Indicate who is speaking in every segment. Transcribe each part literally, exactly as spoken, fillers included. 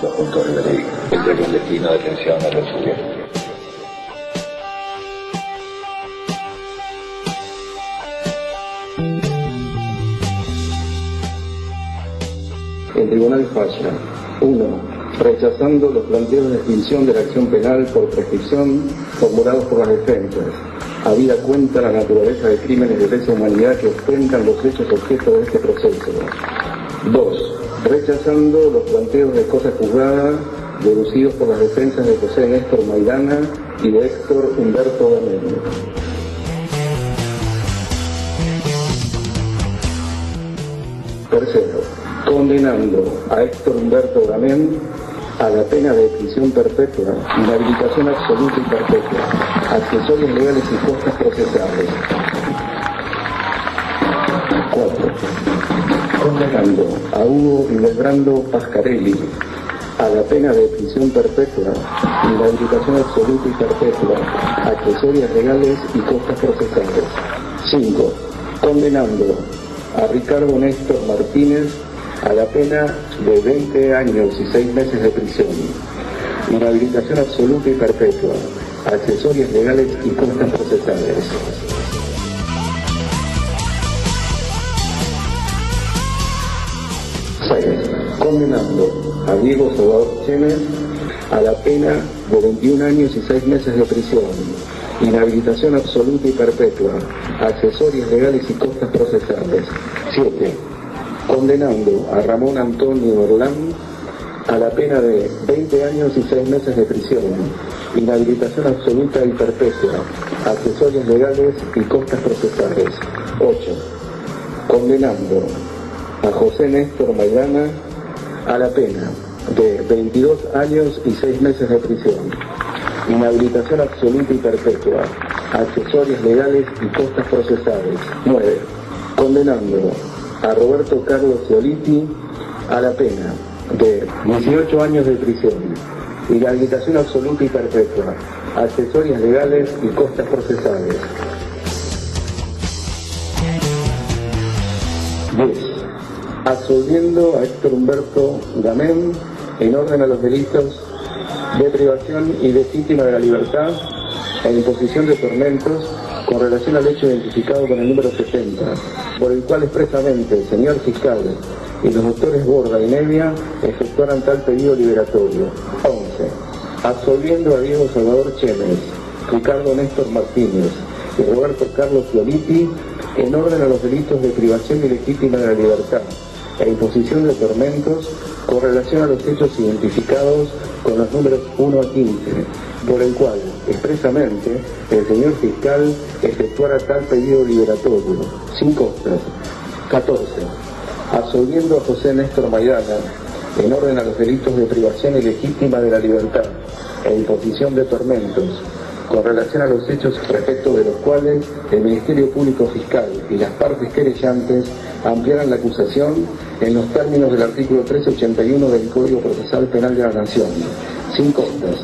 Speaker 1: los puntores de ley, entre clandestino, detención, reclusión.
Speaker 2: El tribunal falla. uno. Rechazando los planteos de extinción de la acción penal por prescripción formulados por las defensas, habida cuenta la naturaleza de crímenes de lesa humanidad que ostentan los hechos objeto de este proceso. dos. Rechazando los planteos de cosa juzgada deducidos por las defensas de José Néstor Maidana y de Héctor Humberto Gamén. Tercero, condenando a Héctor Humberto Gamén a la pena de prisión perpetua, inhabilitación absoluta y perpetua, accesorios legales y costas procesales. Cuatro, condenando a Hugo Hildebrando Pascarelli a la pena de prisión perpetua, inhabilitación absoluta y perpetua, accesorias legales y costas procesales. Cinco, condenando a Ricardo Néstor Martínez a la pena de veinte años y seis meses de prisión, inhabilitación absoluta y perpetua, accesorias legales y costas procesales. seis. Condenando a Diego Salvador Chemes a la pena de veintiún años y seis meses de prisión, inhabilitación absoluta y perpetua, accesorias legales y costas procesales. siete. Condenando a Ramón Antonio Orlán a la pena de veinte años y seis meses de prisión, inhabilitación absoluta y perpetua, accesorios legales y costas procesales. ocho. Condenando a José Néstor Maidana a la pena de veintidós años y seis meses de prisión, inhabilitación absoluta y perpetua, accesorios legales y costas procesales. nueve. Condenando a Roberto Carlos Cioliti a la pena de dieciocho años de prisión, inhabilitación absoluta y perpetua, accesorias legales y costas procesales. diez. Absolviendo a Héctor Humberto Gamén en orden a los delitos de privación ilegítima de la libertad e imposición de tormentos con relación al hecho identificado con el número setenta, por el cual expresamente el señor fiscal y los doctores Borda y Nevia efectuaran tal pedido liberatorio. once. Absolviendo a Diego Salvador Chemes, Ricardo Néstor Martínez y Roberto Carlos Cioliti en orden a los delitos de privación ilegítima de la libertad e imposición de tormentos con relación a los hechos identificados con los números uno a quince, por el cual expresamente el señor fiscal efectuara tal pedido liberatorio, sin costas. catorce. Absolviendo a José Néstor Maidana en orden a los delitos de privación ilegítima de la libertad e imposición de tormentos con relación a los hechos respecto de los cuales el Ministerio Público Fiscal y las partes querellantes ampliaran la acusación en los términos del artículo trescientos ochenta y uno del Código Procesal Penal de la Nación, sin costas.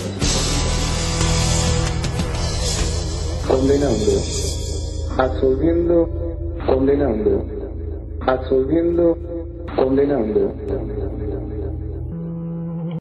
Speaker 2: Condenando, absolviendo, condenando, absolviendo, condenando.